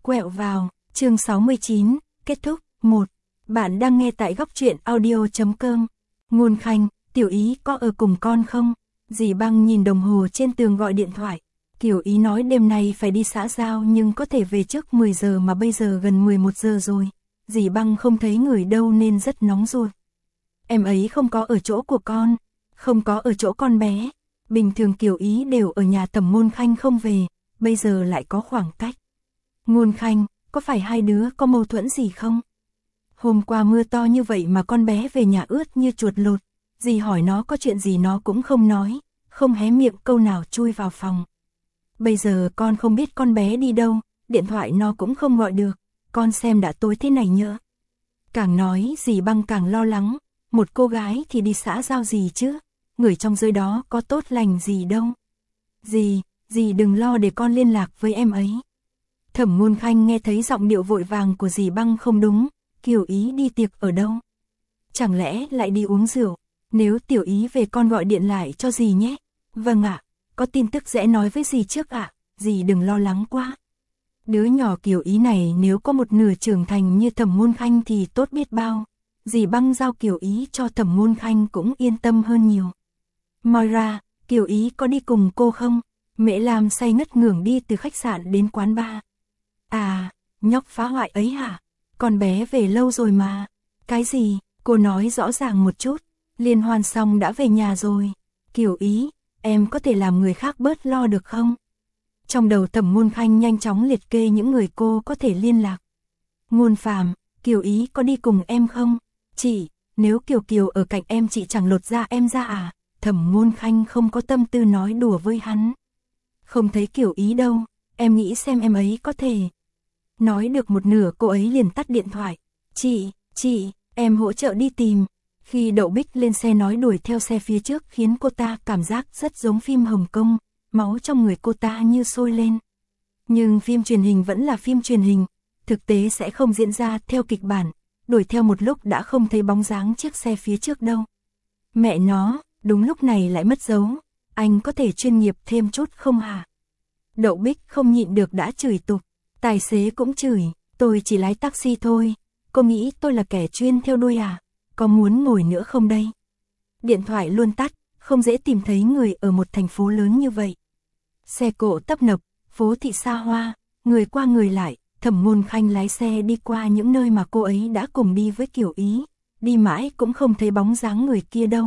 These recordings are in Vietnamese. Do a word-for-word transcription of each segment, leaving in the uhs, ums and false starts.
Quẹo vào, chương sáu mươi chín, kết thúc, một. Bạn đang nghe tại góc truyện audio chấm com. Ngôn Khanh, Tiểu Ý có ở cùng con không? Dì Băng nhìn đồng hồ trên tường gọi điện thoại. Tiểu Ý nói đêm nay phải đi xã giao nhưng có thể về trước mười giờ mà bây giờ gần mười một giờ rồi. Dì Băng không thấy người đâu nên rất nóng ruột. Em ấy không có ở chỗ của con, không có ở chỗ con bé. Bình thường Kiều Ý đều ở nhà Thẩm Ngôn Khanh không về, bây giờ lại có khoảng cách. Ngôn Khanh, có phải hai đứa có mâu thuẫn gì không? Hôm qua mưa to như vậy mà con bé về nhà ướt như chuột lột. Dì hỏi nó có chuyện gì nó cũng không nói, không hé miệng câu nào chui vào phòng. Bây giờ con không biết con bé đi đâu, điện thoại nó cũng không gọi được, con xem đã tối thế này nhỡ. Càng nói dì Băng càng lo lắng, một cô gái thì đi xã giao gì chứ, người trong giới đó có tốt lành gì đâu. Dì, dì đừng lo để con liên lạc với em ấy. Thẩm Ngôn Khanh nghe thấy giọng điệu vội vàng của dì Băng không đúng, Kiều Ý đi tiệc ở đâu? Chẳng lẽ lại đi uống rượu? Nếu Tiểu Ý về con gọi điện lại cho dì nhé. Vâng ạ, có tin tức sẽ nói với dì trước ạ, dì đừng lo lắng quá. Đứa nhỏ Kiều Ý này nếu có một nửa trưởng thành như Thẩm Ngôn Khanh thì tốt biết bao. Dì Băng giao Kiều Ý cho Thẩm Ngôn Khanh cũng yên tâm hơn nhiều. Moira, Kiều Ý có đi cùng cô không? Mễ Lam say ngất ngưởng đi từ khách sạn đến quán bar. À, nhóc phá hoại ấy hả? Con bé về lâu rồi mà. Cái gì? Cô nói rõ ràng một chút. Liên hoan xong đã về nhà rồi. Kiều Ý, em có thể làm người khác bớt lo được không? Trong đầu Thẩm Ngôn Khanh nhanh chóng liệt kê những người cô có thể liên lạc. Ngôn Phàm, Kiều Ý có đi cùng em không? Chị, nếu Kiều Kiều ở cạnh em chị chẳng lột da em ra à? Thẩm Ngôn Khanh không có tâm tư nói đùa với hắn. Không thấy Kiều Ý đâu, em nghĩ xem em ấy có thể. Nói được một nửa cô ấy liền tắt điện thoại. Chị, chị, em hỗ trợ đi tìm. Khi Đậu Bích lên xe nói đuổi theo xe phía trước khiến cô ta cảm giác rất giống phim Hồng Kông, máu trong người cô ta như sôi lên. Nhưng phim truyền hình vẫn là phim truyền hình, thực tế sẽ không diễn ra theo kịch bản, đuổi theo một lúc đã không thấy bóng dáng chiếc xe phía trước đâu. Mẹ nó, đúng lúc này lại mất dấu, anh có thể chuyên nghiệp thêm chút không hả? Đậu Bích không nhịn được đã chửi tục, tài xế cũng chửi, tôi chỉ lái taxi thôi, cô nghĩ tôi là kẻ chuyên theo đuôi à? Có muốn ngồi nữa không đây? Điện thoại luôn tắt, không dễ tìm thấy người ở một thành phố lớn như vậy. Xe cộ tấp nập, phố thị xa hoa, người qua người lại, Thẩm Ngôn Khanh lái xe đi qua những nơi mà cô ấy đã cùng đi với Kiều Ý, đi mãi cũng không thấy bóng dáng người kia đâu.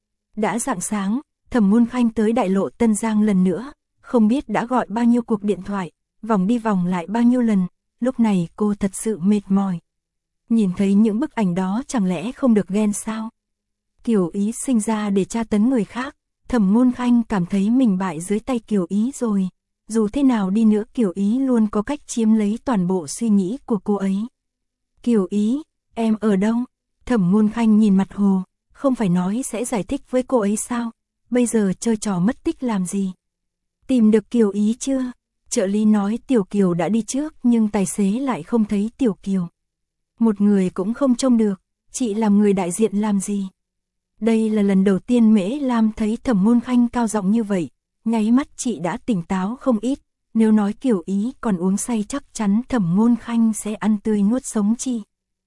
Đã rạng sáng, Thẩm Ngôn Khanh tới đại lộ Tân Giang lần nữa, không biết đã gọi bao nhiêu cuộc điện thoại, vòng đi vòng lại bao nhiêu lần, lúc này cô thật sự mệt mỏi. Nhìn thấy những bức ảnh đó chẳng lẽ không được ghen sao? Kiều Ý sinh ra để tra tấn người khác, Thẩm Ngôn Khanh cảm thấy mình bại dưới tay Kiều Ý rồi. Dù thế nào đi nữa Kiều Ý luôn có cách chiếm lấy toàn bộ suy nghĩ của cô ấy. Kiều Ý, em ở đâu? Thẩm Ngôn Khanh nhìn mặt Hồ, không phải nói sẽ giải thích với cô ấy sao? Bây giờ chơi trò mất tích làm gì? Tìm được Kiều Ý chưa? Trợ lý nói Tiểu Kiều đã đi trước nhưng tài xế lại không thấy Tiểu Kiều. Một người cũng không trông được, chị làm người đại diện làm gì? Đây là lần đầu tiên Mễ Lam thấy Thẩm Ngôn Khanh cao giọng như vậy, nháy mắt chị đã tỉnh táo không ít, nếu nói Kiều Ý còn uống say chắc chắn Thẩm Ngôn Khanh sẽ ăn tươi nuốt sống chị.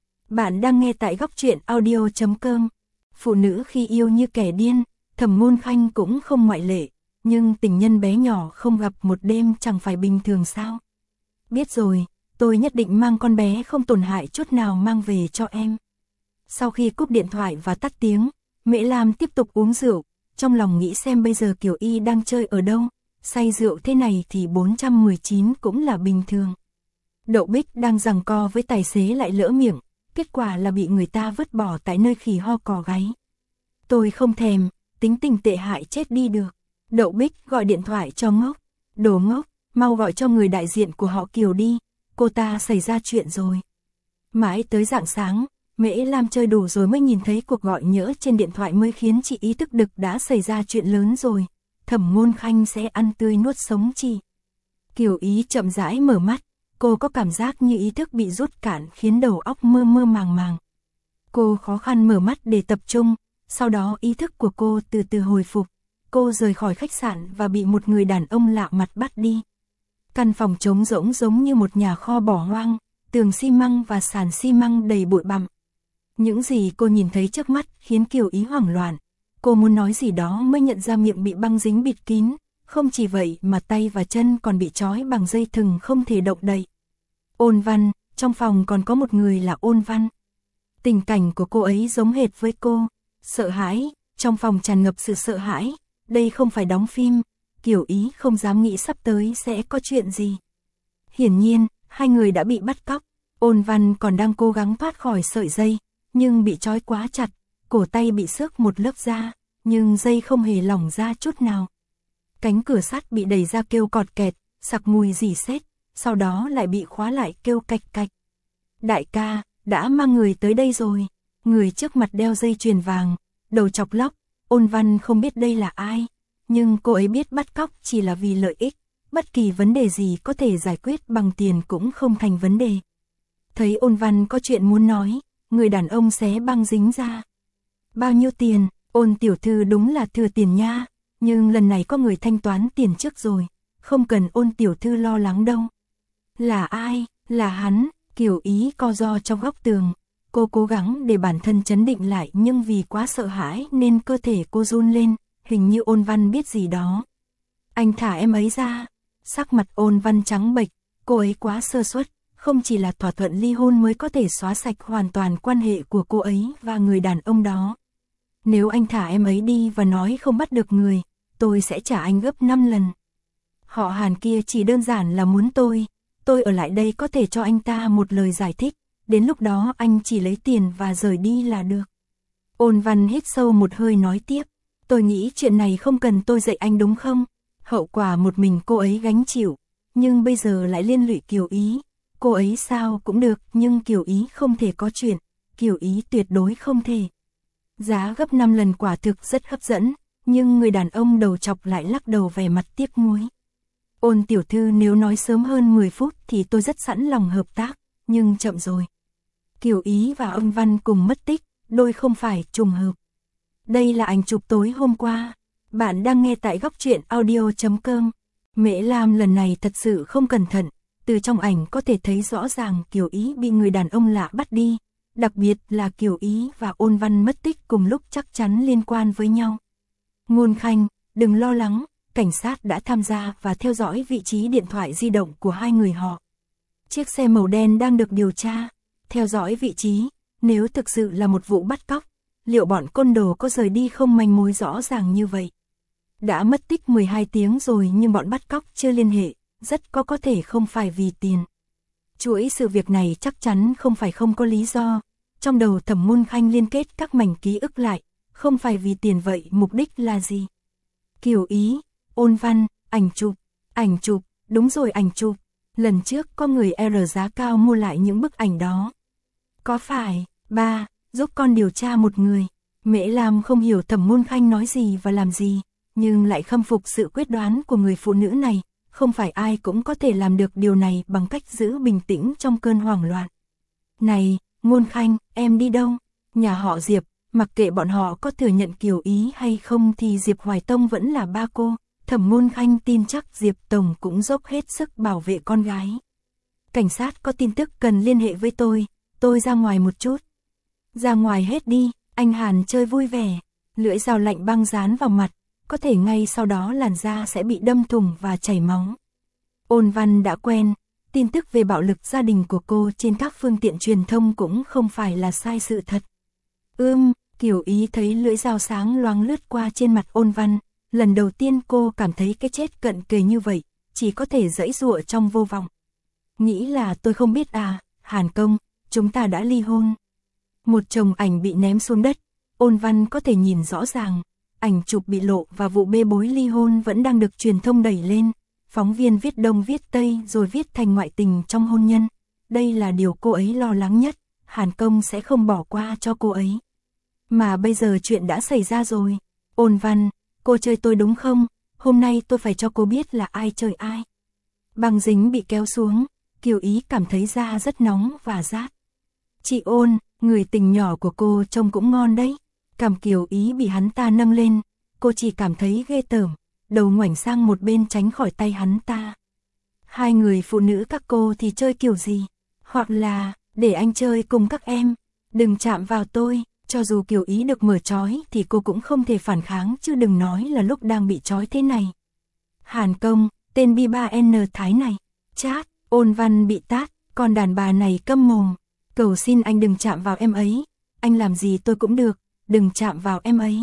Bạn đang nghe tại góc truyện audio chấm com. Phụ nữ khi yêu như kẻ điên, Thẩm Ngôn Khanh cũng không ngoại lệ, nhưng tình nhân bé nhỏ không gặp một đêm chẳng phải bình thường sao? Biết rồi, tôi nhất định mang con bé không tổn hại chút nào mang về cho em. Sau khi cúp điện thoại và tắt tiếng, Mễ Lam tiếp tục uống rượu, trong lòng nghĩ xem bây giờ Kiều Y đang chơi ở đâu, say rượu thế này thì bốn trăm mười chín cũng là bình thường. Đậu Bích đang giằng co với tài xế lại lỡ miệng, kết quả là bị người ta vứt bỏ tại nơi khỉ ho cò gáy. Tôi không thèm, tính tình tệ hại chết đi được. Đậu Bích gọi điện thoại cho Ngốc, đồ ngốc, mau gọi cho người đại diện của họ Kiều đi, cô ta xảy ra chuyện rồi. Mãi tới rạng sáng, Mễ Lam chơi đủ rồi mới nhìn thấy cuộc gọi nhỡ trên điện thoại mới khiến chị ý thức được đã xảy ra chuyện lớn rồi. Thẩm Ngôn Khanh sẽ ăn tươi nuốt sống chị. Kiều Ý chậm rãi mở mắt, cô có cảm giác như ý thức bị rút cạn khiến đầu óc mơ mơ màng màng. Cô khó khăn mở mắt để tập trung, sau đó ý thức của cô từ từ hồi phục. Cô rời khỏi khách sạn và bị một người đàn ông lạ mặt bắt đi. Căn phòng trống rỗng giống như một nhà kho bỏ hoang, tường xi măng và sàn xi măng đầy bụi bặm. Những gì cô nhìn thấy trước mắt khiến Kiều Ý hoảng loạn. Cô muốn nói gì đó mới nhận ra miệng bị băng dính bịt kín, không chỉ vậy mà tay và chân còn bị trói bằng dây thừng không thể động đậy. Ôn Văn, trong phòng còn có một người là Ôn Văn. Tình cảnh của cô ấy giống hệt với cô, sợ hãi, trong phòng tràn ngập sự sợ hãi, đây không phải đóng phim, Kiều Ý không dám nghĩ sắp tới sẽ có chuyện gì. Hiển nhiên, hai người đã bị bắt cóc, Ôn Văn còn đang cố gắng thoát khỏi sợi dây, nhưng bị trói quá chặt, cổ tay bị xước một lớp da, nhưng dây không hề lỏng ra chút nào. Cánh cửa sắt bị đẩy ra kêu cọt kẹt, sặc mùi rỉ sét, sau đó lại bị khóa lại kêu cạch cạch. Đại ca, đã mang người tới đây rồi. Người trước mặt đeo dây chuyền vàng, đầu chọc lóc, Ôn Văn không biết đây là ai, nhưng cô ấy biết bắt cóc chỉ là vì lợi ích, bất kỳ vấn đề gì có thể giải quyết bằng tiền cũng không thành vấn đề. Thấy Ôn Văn có chuyện muốn nói, người đàn ông xé băng dính ra. Bao nhiêu tiền? Ôn tiểu thư đúng là thừa tiền nha, nhưng lần này có người thanh toán tiền trước rồi, không cần Ôn tiểu thư lo lắng đâu. Là ai? Là hắn. Kiều Ý co ro trong góc tường, cô cố gắng để bản thân trấn định lại nhưng vì quá sợ hãi nên cơ thể cô run lên, hình như Ôn Văn biết gì đó. Anh thả em ấy ra. Sắc mặt Ôn Văn trắng bệch, cô ấy quá sơ suất, không chỉ là thỏa thuận ly hôn mới có thể xóa sạch hoàn toàn quan hệ của cô ấy và người đàn ông đó. Nếu anh thả em ấy đi và nói không bắt được người, tôi sẽ trả anh gấp năm lần. Họ Hàn kia chỉ đơn giản là muốn tôi, tôi ở lại đây có thể cho anh ta một lời giải thích, đến lúc đó anh chỉ lấy tiền và rời đi là được. Ôn Văn hít sâu một hơi nói tiếp, tôi nghĩ chuyện này không cần tôi dạy anh đúng không? Hậu quả một mình cô ấy gánh chịu, nhưng bây giờ lại liên lụy Kiều Ý. Cô ấy sao cũng được, nhưng Kiều Ý không thể có chuyện, Kiều Ý tuyệt đối không thể. Giá gấp năm lần quả thực rất hấp dẫn, nhưng người đàn ông đầu chọc lại lắc đầu vẻ mặt tiếc nuối. Ôn tiểu thư nếu nói sớm hơn mười phút thì tôi rất sẵn lòng hợp tác, nhưng chậm rồi. Kiều Ý và Ôn Văn cùng mất tích, đôi không phải trùng hợp. Đây là ảnh chụp tối hôm qua. Bạn đang nghe tại góc truyện audio chấm com. Mễ Lam lần này thật sự không cẩn thận, từ trong ảnh có thể thấy rõ ràng Kiều Ý bị người đàn ông lạ bắt đi, đặc biệt là Kiều Ý và Ôn Văn mất tích cùng lúc chắc chắn liên quan với nhau. Ngôn Khanh, đừng lo lắng, cảnh sát đã tham gia và theo dõi vị trí điện thoại di động của hai người họ. Chiếc xe màu đen đang được điều tra, theo dõi vị trí, nếu thực sự là một vụ bắt cóc, liệu bọn côn đồ có rời đi không manh mối rõ ràng như vậy. Đã mất tích mười hai tiếng rồi nhưng bọn bắt cóc chưa liên hệ, rất có có thể không phải vì tiền. Chuỗi sự việc này chắc chắn không phải không có lý do, trong đầu Thẩm Ngôn Khanh liên kết các mảnh ký ức lại, không phải vì tiền vậy mục đích là gì? Kiều Ý, Ôn Văn, ảnh chụp, ảnh chụp, đúng rồi ảnh chụp, lần trước có người R giá cao mua lại những bức ảnh đó. Có phải, ba, giúp con điều tra một người. Mễ Lam không hiểu Thẩm Ngôn Khanh nói gì và làm gì, nhưng lại khâm phục sự quyết đoán của người phụ nữ này, không phải ai cũng có thể làm được điều này bằng cách giữ bình tĩnh trong cơn hoảng loạn. Này, Ngôn Khanh, em đi đâu? Nhà họ Diệp, mặc kệ bọn họ có thừa nhận Kiều Ý hay không thì Diệp Hoài Tông vẫn là ba cô. Thẩm Ngôn Khanh tin chắc Diệp Tổng cũng dốc hết sức bảo vệ con gái. Cảnh sát có tin tức cần liên hệ với tôi, tôi ra ngoài một chút. Ra ngoài hết đi, anh Hàn chơi vui vẻ, lưỡi dao lạnh băng dán vào mặt, có thể ngay sau đó làn da sẽ bị đâm thủng và chảy máu. Ôn Văn đã quen, tin tức về bạo lực gia đình của cô trên các phương tiện truyền thông cũng không phải là sai sự thật. Ưm, Kiều Ý thấy lưỡi dao sáng loáng lướt qua trên mặt Ôn Văn, lần đầu tiên cô cảm thấy cái chết cận kề như vậy, chỉ có thể giãy giụa trong vô vọng. Nghĩ là tôi không biết à, Hàn Công, chúng ta đã ly hôn. Một chồng ảnh bị ném xuống đất, Ôn Văn có thể nhìn rõ ràng, ảnh chụp bị lộ và vụ bê bối ly hôn vẫn đang được truyền thông đẩy lên. Phóng viên viết đông viết tây rồi viết thành ngoại tình trong hôn nhân. Đây là điều cô ấy lo lắng nhất, Hàn Công sẽ không bỏ qua cho cô ấy. Mà bây giờ chuyện đã xảy ra rồi. Ôn Văn, cô chơi tôi đúng không? Hôm nay tôi phải cho cô biết là ai chơi ai. Băng dính bị kéo xuống, Kiều Ý cảm thấy da rất nóng và rát. Chị Ôn, người tình nhỏ của cô trông cũng ngon đấy. Cằm Kiều Ý bị hắn ta nâng lên, cô chỉ cảm thấy ghê tởm, đầu ngoảnh sang một bên tránh khỏi tay hắn ta. Hai người phụ nữ các cô thì chơi kiểu gì? Hoặc là, để anh chơi cùng các em, đừng chạm vào tôi. Cho dù Kiều Ý được mở trói thì cô cũng không thể phản kháng, chứ đừng nói là lúc đang bị trói thế này. Hàn Công, tên B ba N Thái này, chát, Ôn Văn bị tát, còn đàn bà này câm mồm. Cầu xin anh đừng chạm vào em ấy, anh làm gì tôi cũng được, đừng chạm vào em ấy.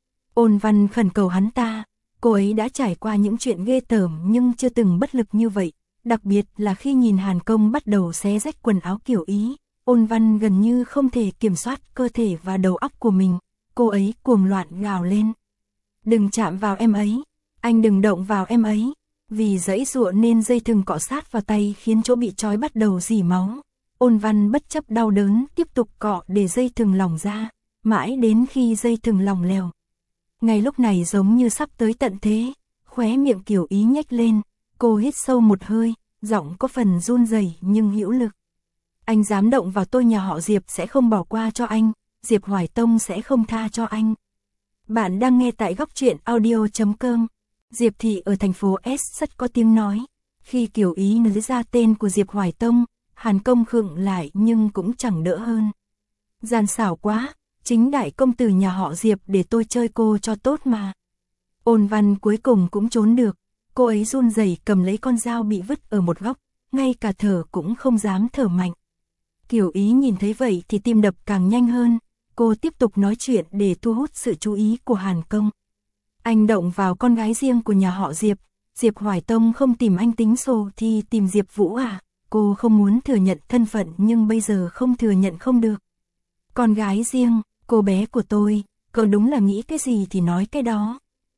Ôn Văn khẩn cầu hắn ta, cô ấy đã trải qua những chuyện ghê tởm nhưng chưa từng bất lực như vậy, đặc biệt là khi nhìn Hàn Công bắt đầu xé rách quần áo Kiều Ý. Ôn Văn gần như không thể kiểm soát cơ thể và đầu óc của mình, cô ấy cuồng loạn gào lên. Đừng chạm vào em ấy, anh đừng động vào em ấy. Vì giãy giụa nên dây thừng cọ sát vào tay khiến chỗ bị trói bắt đầu rỉ máu. Ôn Văn bất chấp đau đớn tiếp tục cọ để dây thừng lỏng ra, mãi đến khi dây thừng lỏng lèo. Ngay lúc này giống như sắp tới tận thế, khóe miệng Kiều Ý nhếch lên, cô hít sâu một hơi, giọng có phần run rẩy nhưng hữu lực. Anh dám động vào tôi, nhà họ Diệp sẽ không bỏ qua cho anh, Diệp Hoài Tông sẽ không tha cho anh. Bạn đang nghe tại góc truyện audio chấm com. Diệp Thị ở thành phố S rất có tiếng nói. Khi Kiều Ý nói ra tên của Diệp Hoài Tông, Hàn Công khựng lại nhưng cũng chẳng đỡ hơn. Gian xảo quá, chính đại công tử nhà họ Diệp để tôi chơi cô cho tốt mà. Ôn Văn cuối cùng cũng trốn được, cô ấy run rẩy cầm lấy con dao bị vứt ở một góc, ngay cả thở cũng không dám thở mạnh. Kiều Ý nhìn thấy vậy thì tim đập càng nhanh hơn, cô tiếp tục nói chuyện để thu hút sự chú ý của Hàn Công. Anh động vào con gái riêng của nhà họ Diệp, Diệp Hoài Tông không tìm anh tính sổ thì tìm Diệp Vũ à? Cô không muốn thừa nhận thân phận nhưng bây giờ không thừa nhận không được. Con gái riêng, cô bé của tôi, cậu đúng là nghĩ cái gì thì nói cái đó.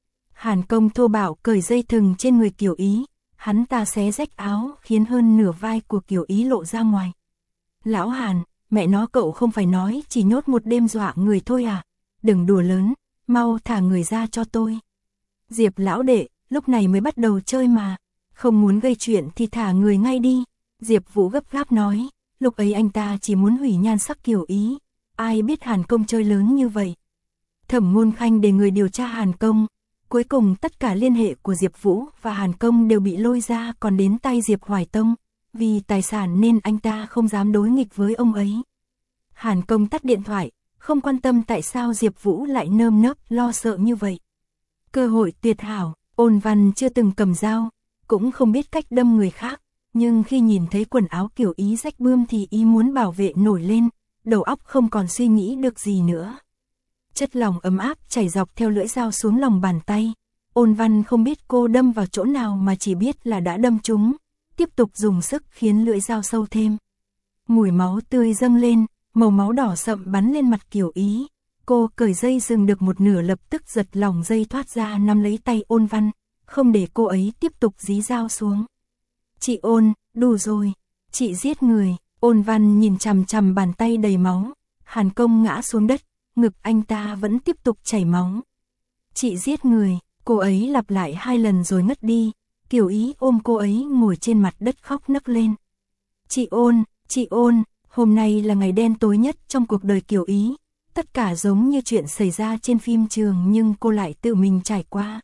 Hàn Công thô bạo cởi dây thừng trên người Kiều Ý, hắn ta xé rách áo khiến hơn nửa vai của Kiều Ý lộ ra ngoài. Lão Hàn, mẹ nó cậu không phải nói chỉ nhốt một đêm dọa người thôi à? Đừng đùa lớn, mau thả người ra cho tôi. Diệp lão đệ, lúc này mới bắt đầu chơi mà, không muốn gây chuyện thì thả người ngay đi. Diệp Vũ gấp gáp nói, lúc ấy anh ta chỉ muốn hủy nhan sắc Kiều Ý, ai biết Hàn Công chơi lớn như vậy. Thẩm Ngôn Khanh để người điều tra Hàn Công, cuối cùng tất cả liên hệ của Diệp Vũ và Hàn Công đều bị lôi ra còn đến tay Diệp Hoài Tông, vì tài sản nên anh ta không dám đối nghịch với ông ấy. Hàn Công tắt điện thoại, không quan tâm tại sao Diệp Vũ lại nơm nớp lo sợ như vậy. Cơ hội tuyệt hảo, Ôn Văn chưa từng cầm dao, cũng không biết cách đâm người khác, nhưng khi nhìn thấy quần áo Kiều Ý rách bươm thì ý muốn bảo vệ nổi lên, đầu óc không còn suy nghĩ được gì nữa. Chất lỏng ấm áp chảy dọc theo lưỡi dao xuống lòng bàn tay. Ôn Văn không biết cô đâm vào chỗ nào mà chỉ biết là đã đâm trúng, tiếp tục dùng sức khiến lưỡi dao sâu thêm. Mùi máu tươi dâng lên, màu máu đỏ sậm bắn lên mặt Kiều Ý. Cô cởi dây dừng được một nửa lập tức giật lỏng dây thoát ra nắm lấy tay Ôn Văn, không để cô ấy tiếp tục dí dao xuống. Chị Ôn, đủ rồi, chị giết người. Ôn Văn nhìn chằm chằm bàn tay đầy máu, Hàn Công ngã xuống đất, ngực anh ta vẫn tiếp tục chảy máu. Chị giết người, cô ấy lặp lại hai lần rồi ngất đi, Kiều Ý ôm cô ấy ngồi trên mặt đất khóc nấc lên. Chị Ôn, chị Ôn, hôm nay là ngày đen tối nhất trong cuộc đời Kiều Ý, tất cả giống như chuyện xảy ra trên phim trường nhưng cô lại tự mình trải qua.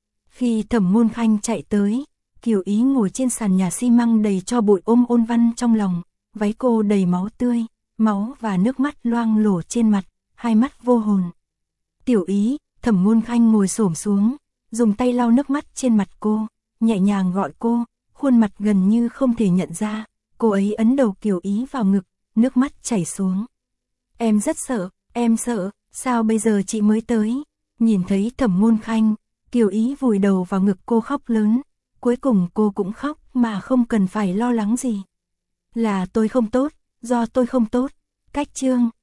Khi Thẩm Ngôn Khanh chạy tới, Kiều Ý ngồi trên sàn nhà xi măng đầy tro bụi ôm Ôn Văn trong lòng, váy cô đầy máu tươi, máu và nước mắt loang lổ trên mặt, hai mắt vô hồn. Tiểu Ý, Thẩm Ngôn Khanh ngồi xổm xuống, dùng tay lau nước mắt trên mặt cô, nhẹ nhàng gọi cô, khuôn mặt gần như không thể nhận ra, cô ấy ấn đầu Kiều Ý vào ngực, nước mắt chảy xuống. Em rất sợ, em sợ, sao bây giờ chị mới tới? Nhìn thấy Thẩm Ngôn Khanh, Kiều Ý vùi đầu vào ngực cô khóc lớn, cuối cùng cô cũng khóc mà không cần phải lo lắng gì. Là tôi không tốt, do tôi không tốt, cách chương.